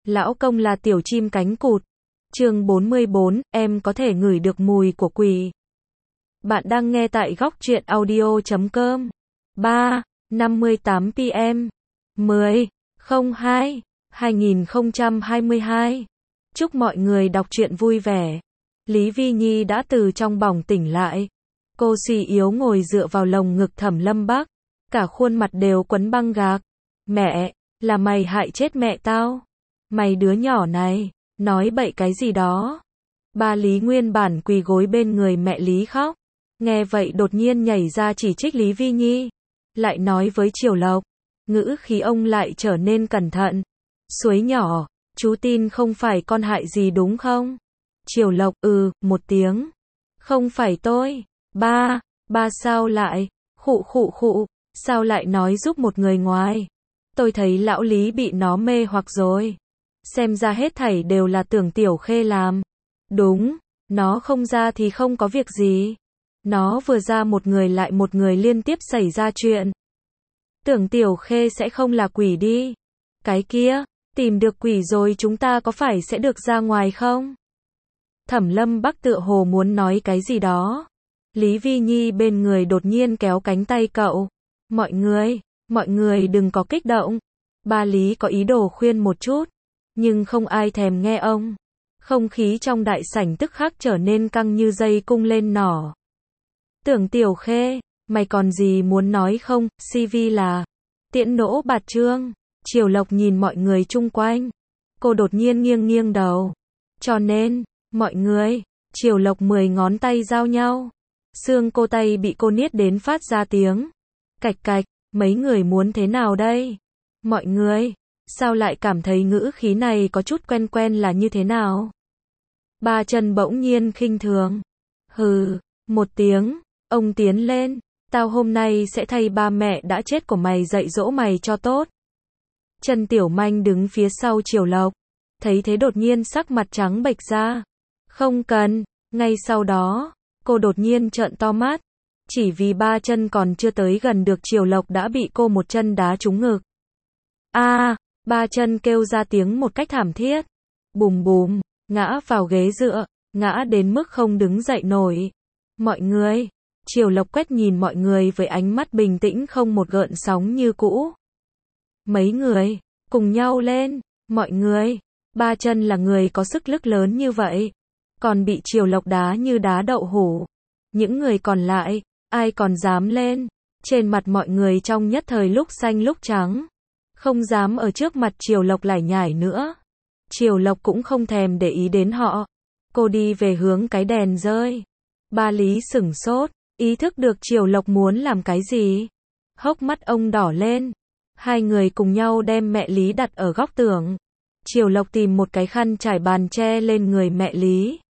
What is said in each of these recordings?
Lão công là tiểu chim cánh cụt. Chương 44, em có thể ngửi được mùi của quỷ. Bạn đang nghe tại góc truyện audio.com. 3:58 PM 10/02/2022. Chúc mọi người đọc truyện vui vẻ. Lý Vi Nhi đã từ trong bỏng tỉnh lại. Cô suy yếu ngồi dựa vào lồng ngực Thẩm Lâm Bắc, cả khuôn mặt đều quấn băng gạc. Mẹ, là mày hại chết mẹ tao. Mày đứa nhỏ này, nói bậy cái gì đó. Ba Lý nguyên bản quỳ gối bên người mẹ Lý khóc. Nghe vậy đột nhiên nhảy ra chỉ trích Lý Vi Nhi. Lại nói với Triều Lộc. Ngữ khí ông lại trở nên cẩn thận. Suối nhỏ, chú tin không phải con hại gì đúng không? Triều Lộc một tiếng. Không phải tôi. Ba sao lại? Khụ, sao lại nói giúp một người ngoài? Tôi thấy lão Lý bị nó mê hoặc rồi. Xem ra hết thảy đều là Tưởng Tiểu Khê làm. Đúng, nó không ra thì không có việc gì. Nó vừa ra một người lại một người liên tiếp xảy ra chuyện. Tưởng Tiểu Khê sẽ không là quỷ đi. Cái kia, tìm được quỷ rồi chúng ta có phải sẽ được ra ngoài không? Thẩm Lâm Bắc tựa hồ muốn nói cái gì đó. Lý Vi Nhi bên người đột nhiên kéo cánh tay cậu. Mọi người đừng có kích động. Ba Lý có ý đồ khuyên một chút, nhưng không ai thèm nghe ông. Không khí trong đại sảnh tức khắc trở nên căng như dây cung lên nỏ. Tưởng Tiểu Khê, mày còn gì muốn nói không? CV là Tiễn Nỗ Bạt Trương. Triều Lộc nhìn mọi người chung quanh. Cô đột nhiên nghiêng đầu. Cho nên, mọi người, Triều Lộc 10 ngón tay giao nhau. Xương cô tay bị cô niết đến phát ra tiếng. Cạch, mấy người muốn thế nào đây? Mọi người, sao lại cảm thấy ngữ khí này có chút quen là như thế nào? Ba Chân bỗng nhiên khinh thường. Hừ, một tiếng, ông tiến lên. Tao hôm nay sẽ thay ba mẹ đã chết của mày dạy dỗ mày cho tốt. Trần Tiểu Manh đứng phía sau Triều Lộc. Thấy thế đột nhiên sắc mặt trắng bệch ra. Không cần, ngay sau đó, cô đột nhiên trợn to mắt. Chỉ vì Ba Chân còn chưa tới gần được Triều Lộc đã bị cô một chân đá trúng ngực. Ba Chân kêu ra tiếng một cách thảm thiết. Bùm, ngã vào ghế dựa, ngã đến mức không đứng dậy nổi. Mọi người, Triều Lộc quét nhìn mọi người với ánh mắt bình tĩnh không một gợn sóng như cũ. Mấy người, cùng nhau lên, mọi người. Ba Chân là người có sức lực lớn như vậy, còn bị Triều Lộc đá như đá đậu hũ. Những người còn lại, ai còn dám lên? Trên mặt mọi người trong nhất thời lúc xanh lúc trắng. Không dám ở trước mặt Triều Lộc lải nhải nữa. Triều Lộc cũng không thèm để ý đến họ. Cô đi về hướng cái đèn rơi. Ba Lý sửng sốt, ý thức được Triều Lộc muốn làm cái gì. Hốc mắt ông đỏ lên. Hai người cùng nhau đem mẹ Lý đặt ở góc tường. Triều Lộc tìm một cái khăn trải bàn che lên người mẹ Lý.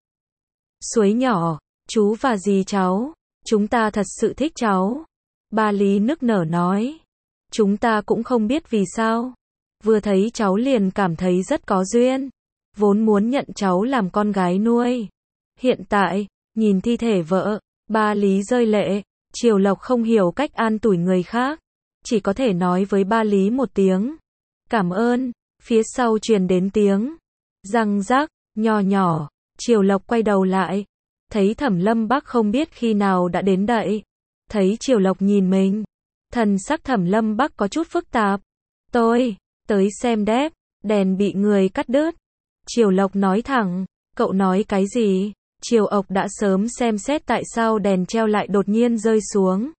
Suối nhỏ, chú và dì cháu, chúng ta thật sự thích cháu. Ba Lý nức nở nói. Chúng ta cũng không biết vì sao. Vừa thấy cháu liền cảm thấy rất có duyên. Vốn muốn nhận cháu làm con gái nuôi. Hiện tại, nhìn thi thể vợ, Ba Lý rơi lệ. Triều Lộc không hiểu cách an ủi người khác. Chỉ có thể nói với Ba Lý một tiếng. Cảm ơn. Phía sau truyền đến tiếng răng rắc, nhỏ. Triều Lộc quay đầu lại. Thấy Thẩm Lâm Bắc không biết khi nào đã đến đậy. Thấy Triều Lộc nhìn mình. Thần sắc Thẩm Lâm Bắc có chút phức tạp. Tôi tới xem đép, đèn bị người cắt đứt. Triều Lộc nói thẳng. Cậu nói cái gì? Triều Ộc đã sớm xem xét tại sao đèn treo lại đột nhiên rơi xuống.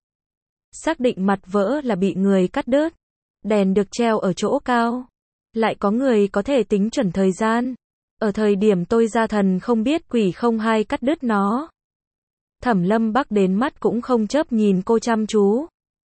Xác định mặt vỡ là bị người cắt đứt. Đèn được treo ở chỗ cao. Lại có người có thể tính chuẩn thời gian. Ở thời điểm tôi ra thần không biết quỷ không hay cắt đứt nó. Thẩm Lâm Bắc đến mắt cũng không chớp nhìn cô chăm chú.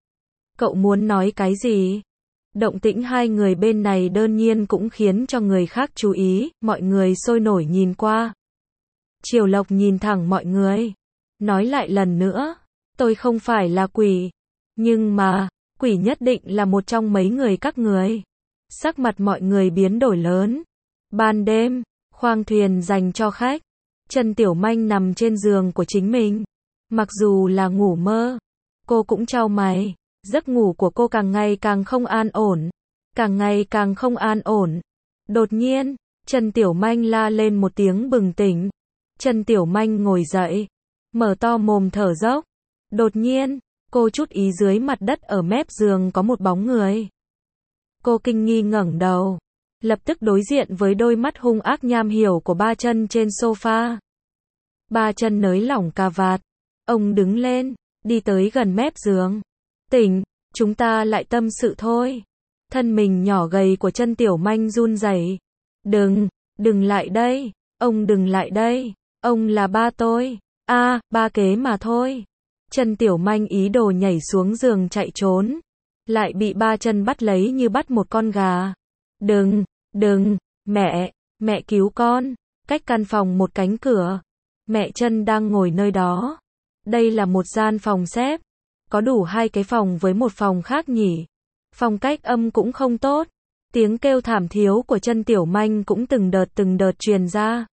Cậu muốn nói cái gì? Động tĩnh hai người bên này đơn nhiên cũng khiến cho người khác chú ý, mọi người sôi nổi nhìn qua. Triều Lộc nhìn thẳng mọi người. Nói lại lần nữa, tôi không phải là quỷ. Nhưng mà, quỷ nhất định là một trong mấy người các người. Sắc mặt mọi người biến đổi lớn. Ban đêm, khoang thuyền dành cho khách. Trần Tiểu Manh nằm trên giường của chính mình. Mặc dù là ngủ mơ, cô cũng chau mày. Giấc ngủ của cô càng ngày càng không an ổn. Càng ngày càng không an ổn. Đột nhiên, Trần Tiểu Manh la lên một tiếng bừng tỉnh. Trần Tiểu Manh ngồi dậy, mở to mồm thở dốc. Đột nhiên, cô chút ý dưới mặt đất ở mép giường có một bóng người. Cô kinh nghi ngẩng đầu, lập tức đối diện với đôi mắt hung ác nham hiểm của Ba Chân trên sofa. Ba Chân nới lỏng cà vạt, ông đứng lên, đi tới gần mép giường. Tỉnh, chúng ta lại tâm sự thôi. Thân mình nhỏ gầy của Trần Tiểu Manh run rẩy. Đừng lại đây, ông đừng lại đây, ông là ba tôi. Ba kế mà thôi. Trần Tiểu Manh ý đồ nhảy xuống giường chạy trốn, lại bị Ba Chân bắt lấy như bắt một con gà. Đừng, mẹ cứu con. Cách căn phòng một cánh cửa, mẹ Trần đang ngồi nơi đó. Đây là một gian phòng xếp, có đủ 2 cái phòng với một phòng khác nhỉ. Phòng cách âm cũng không tốt. Tiếng kêu thảm thiếu của Trần Tiểu Manh cũng từng đợt truyền ra.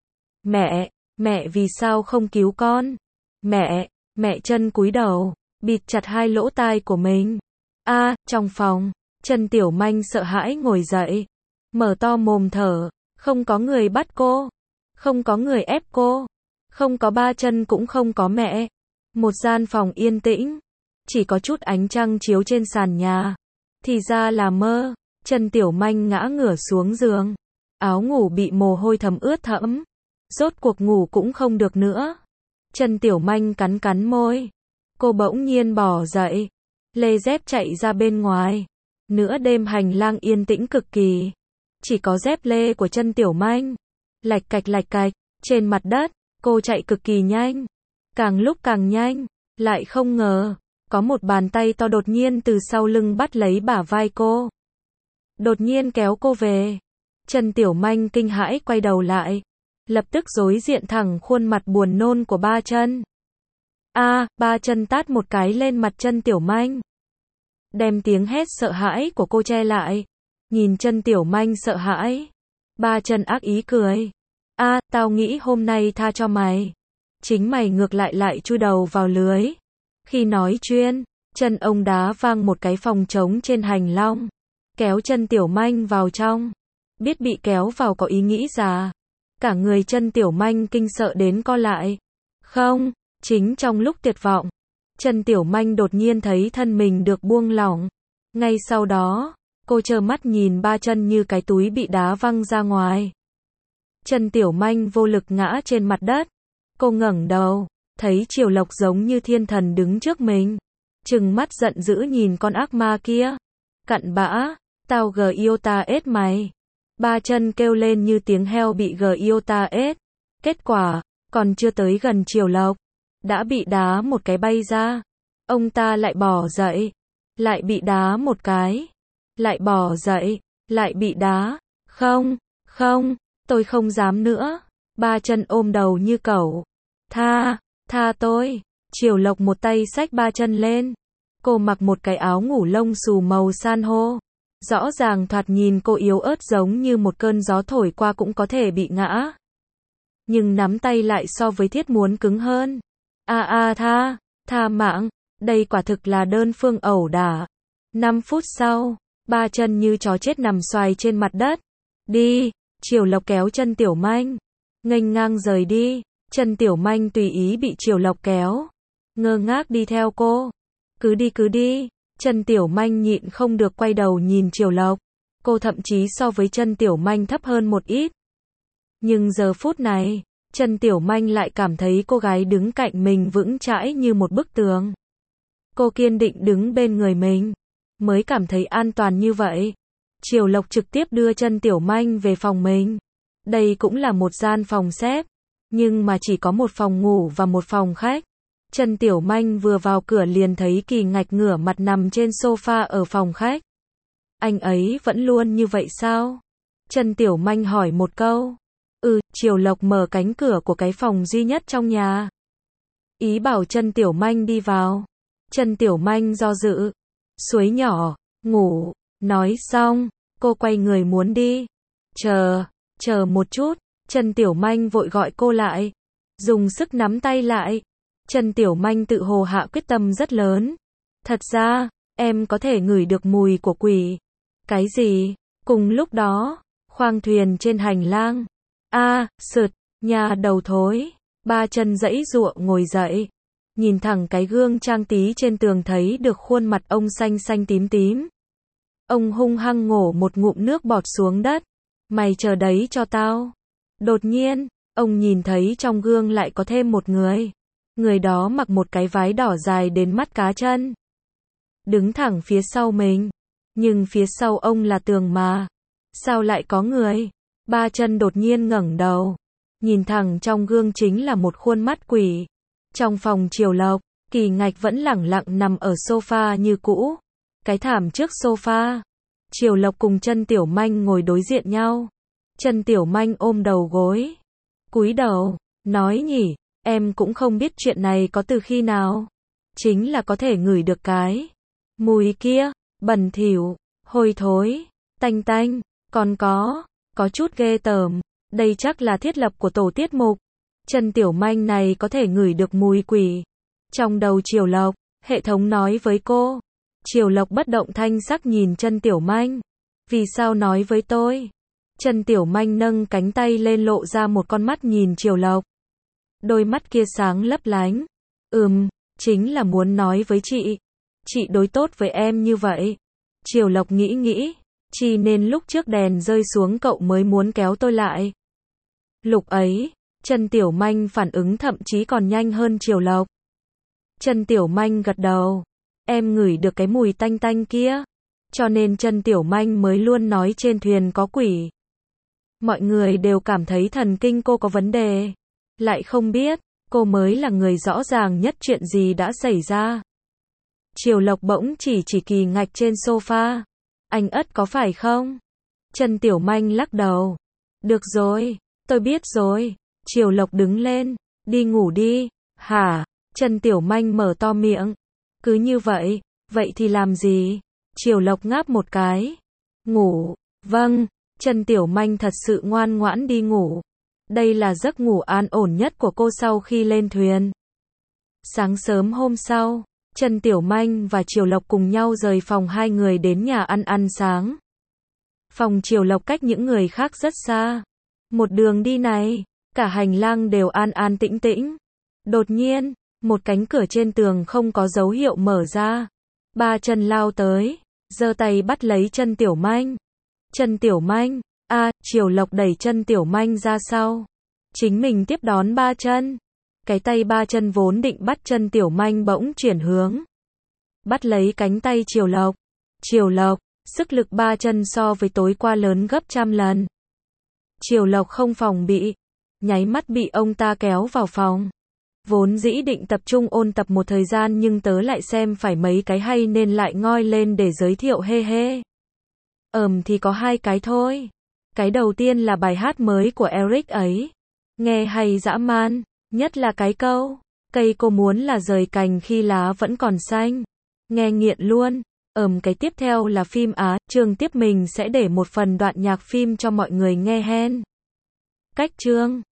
Mẹ vì sao không cứu con? Mẹ Trần cúi đầu, bịt chặt 2 lỗ tai của mình. Trong phòng, Trần Tiểu Manh sợ hãi ngồi dậy, mở to mồm thở, không có người bắt cô, không có người ép cô, không có Ba Chân cũng không có mẹ. Một gian phòng yên tĩnh, chỉ có chút ánh trăng chiếu trên sàn nhà. Thì ra là mơ. Trần Tiểu Manh ngã ngửa xuống giường, áo ngủ bị mồ hôi thấm ướt thẫm. Rốt cuộc ngủ cũng không được nữa. Trần Tiểu Manh cắn môi. Cô bỗng nhiên bò dậy, lê dép chạy ra bên ngoài. Nửa đêm hành lang yên tĩnh cực kỳ, chỉ có dép lê của Trần Tiểu Manh lạch cạch trên mặt đất. Cô chạy cực kỳ nhanh, càng lúc càng nhanh, lại không ngờ có một bàn tay to đột nhiên từ sau lưng bắt lấy bả vai cô, đột nhiên kéo cô về. Trần Tiểu Manh kinh hãi quay đầu lại, lập tức đối diện thẳng khuôn mặt buồn nôn của Ba Chân. Ba Chân tát một cái lên mặt Trần Tiểu Manh, đem tiếng hét sợ hãi của cô che lại. Nhìn Trần Tiểu Manh sợ hãi, Ba Chân ác ý cười. Tao nghĩ hôm nay tha cho mày, chính mày ngược lại chui đầu vào lưới. Khi nói chuyện, chân ông đá vang một cái phòng trống trên hành lang, kéo Trần Tiểu Manh vào trong. Biết bị kéo vào có ý nghĩ ra, cả người Trần Tiểu Manh kinh sợ đến co lại. Không, chính trong lúc tuyệt vọng, Trần Tiểu Manh đột nhiên thấy thân mình được buông lỏng. Ngay sau đó, cô trơ mắt nhìn Ba Chân như cái túi bị đá văng ra ngoài. Trần Tiểu Manh vô lực ngã trên mặt đất. Cô ngẩng đầu, thấy Triều Lộc giống như thiên thần đứng trước mình, trừng mắt giận dữ nhìn con ác ma kia. Cặn bã, tao Giota ết mày. Ba Chân kêu lên như tiếng heo bị Giota ết. Kết quả, còn chưa tới gần Triều Lộc, đã bị đá một cái bay ra. Ông ta lại bò dậy, lại bị đá một cái, lại bò dậy, lại bị đá. Không, tôi không dám nữa. Ba Chân ôm đầu như cẩu. Tha tôi. Triều Lộc một tay xách Ba Chân lên. Cô mặc một cái áo ngủ lông xù màu san hô. Rõ ràng thoạt nhìn cô yếu ớt giống như một cơn gió thổi qua cũng có thể bị ngã. Nhưng nắm tay lại so với thiết muốn cứng hơn. Tha mạng. Đây quả thực là đơn phương ẩu đả. 5 phút sau, Ba Chân như chó chết nằm xoài trên mặt đất. Đi. Triều Lộc kéo Trần Tiểu Manh, nghênh ngang rời đi. Trần Tiểu Manh tùy ý bị Triều Lộc kéo, ngơ ngác đi theo cô. Cứ đi. Trần Tiểu Manh nhịn không được quay đầu nhìn Triều Lộc. Cô thậm chí so với Trần Tiểu Manh thấp hơn một ít. Nhưng giờ phút này, Trần Tiểu Manh lại cảm thấy cô gái đứng cạnh mình vững chãi như một bức tường. Cô kiên định đứng bên người mình, mới cảm thấy an toàn như vậy. Triều Lộc trực tiếp đưa Trần Tiểu Manh về phòng mình. Đây cũng là một gian phòng xếp, nhưng mà chỉ có một phòng ngủ và một phòng khách. Trần Tiểu Manh vừa vào cửa liền thấy Kỳ Ngạch ngửa mặt nằm trên sofa ở phòng khách. Anh ấy vẫn luôn như vậy sao? Trần Tiểu Manh hỏi một câu. Triều Lộc mở cánh cửa của cái phòng duy nhất trong nhà, ý bảo Trần Tiểu Manh đi vào. Trần Tiểu Manh do dự. Suối nhỏ, ngủ. Nói xong, cô quay người muốn đi. Chờ một chút. Trần Tiểu Manh vội gọi cô lại, dùng sức nắm tay lại. Trần Tiểu Manh tự hồ hạ quyết tâm rất lớn. Thật ra, em có thể ngửi được mùi của quỷ. Cái gì? Cùng lúc đó, Khoang thuyền trên hành lang. Sượt, nhà đầu thối. Ba chân giãy giụa ngồi dậy. Nhìn thẳng cái gương trang tí trên tường thấy được khuôn mặt ông xanh xanh tím tím. Ông hung hăng ngổ một ngụm nước bọt xuống đất. Mày chờ đấy cho tao. Đột nhiên, ông nhìn thấy trong gương lại có thêm một người. Người đó mặc một cái váy đỏ dài đến mắt cá chân. Đứng thẳng phía sau mình. Nhưng phía sau ông là tường mà. Sao lại có người? Ba chân đột nhiên ngẩng đầu. Nhìn thẳng trong gương chính là một khuôn mắt quỷ. Trong phòng Triều Lộc, Kỳ Ngạch vẫn lẳng lặng nằm ở sofa như cũ. Cái thảm trước sofa. Triều Lộc cùng Chân Tiểu Manh ngồi đối diện nhau. Chân Tiểu Manh ôm đầu gối. Cúi đầu, nói nhỉ, em cũng không biết chuyện này có từ khi nào. Chính là có thể ngửi được cái mùi kia, bẩn thỉu, hôi thối, tanh tanh, còn có chút ghê tởm. Đây chắc là thiết lập của tổ tiết mục. Chân Tiểu Manh này có thể ngửi được mùi quỷ. Trong đầu Triều Lộc, hệ thống nói với cô. Triều Lộc bất động thanh sắc nhìn Chân Tiểu Manh. Vì sao nói với tôi? Chân Tiểu Manh nâng cánh tay lên lộ ra một con mắt nhìn Triều Lộc. Đôi mắt kia sáng lấp lánh. Chính là muốn nói với chị. Chị đối tốt với em như vậy. Triều Lộc nghĩ. Chỉ nên lúc trước đèn rơi xuống cậu mới muốn kéo tôi lại. Lúc ấy, Chân Tiểu Manh phản ứng thậm chí còn nhanh hơn Triều Lộc. Chân Tiểu Manh gật đầu. Em ngửi được cái mùi tanh tanh kia. Cho nên Chân Tiểu Manh mới luôn nói trên thuyền có quỷ. Mọi người đều cảm thấy thần kinh cô có vấn đề. Lại không biết, cô mới là người rõ ràng nhất chuyện gì đã xảy ra. Triều Lộc bỗng chỉ Kỳ Ngạch trên sofa. Anh ất có phải không? Chân Tiểu Manh lắc đầu. Được rồi, tôi biết rồi. Triều Lộc đứng lên. Đi ngủ đi. Hả? Chân Tiểu Manh mở to miệng. Cứ như vậy, vậy thì làm gì? Triều Lộc ngáp một cái. Ngủ. Vâng. Chân Tiểu Manh thật sự ngoan ngoãn đi ngủ. Đây là giấc ngủ an ổn nhất của cô sau khi lên thuyền. Sáng sớm hôm sau, Chân Tiểu Manh và Triều Lộc cùng nhau rời phòng hai người đến nhà ăn sáng. Phòng Triều Lộc cách những người khác rất xa. Một đường đi này, cả hành lang đều an an tĩnh tĩnh. Đột nhiên, một cánh cửa trên tường không có dấu hiệu mở ra. Ba Chân lao tới, giơ tay bắt lấy Chân Tiểu Manh. Chân Tiểu Manh, Triều Lộc đẩy Chân Tiểu Manh ra sau. Chính mình tiếp đón Ba Chân. Cái tay Ba Chân vốn định bắt Chân Tiểu Manh bỗng chuyển hướng. Bắt lấy cánh tay Triều Lộc. Triều Lộc, sức lực Ba Chân so với tối qua lớn gấp trăm lần. Triều Lộc không phòng bị. Nháy mắt bị ông ta kéo vào phòng. Vốn dĩ định tập trung ôn tập một thời gian nhưng tớ lại xem phải mấy cái hay nên lại ngoi lên để giới thiệu hê. Thì có hai cái thôi. Cái đầu tiên là bài hát mới của Eric ấy. Nghe hay dã man, nhất là cái câu, cây cô muốn là rời cành khi lá vẫn còn xanh. Nghe nghiện luôn. Cái tiếp theo là phim chương tiếp mình sẽ để một phần đoạn nhạc phim cho mọi người nghe hen. Cách chương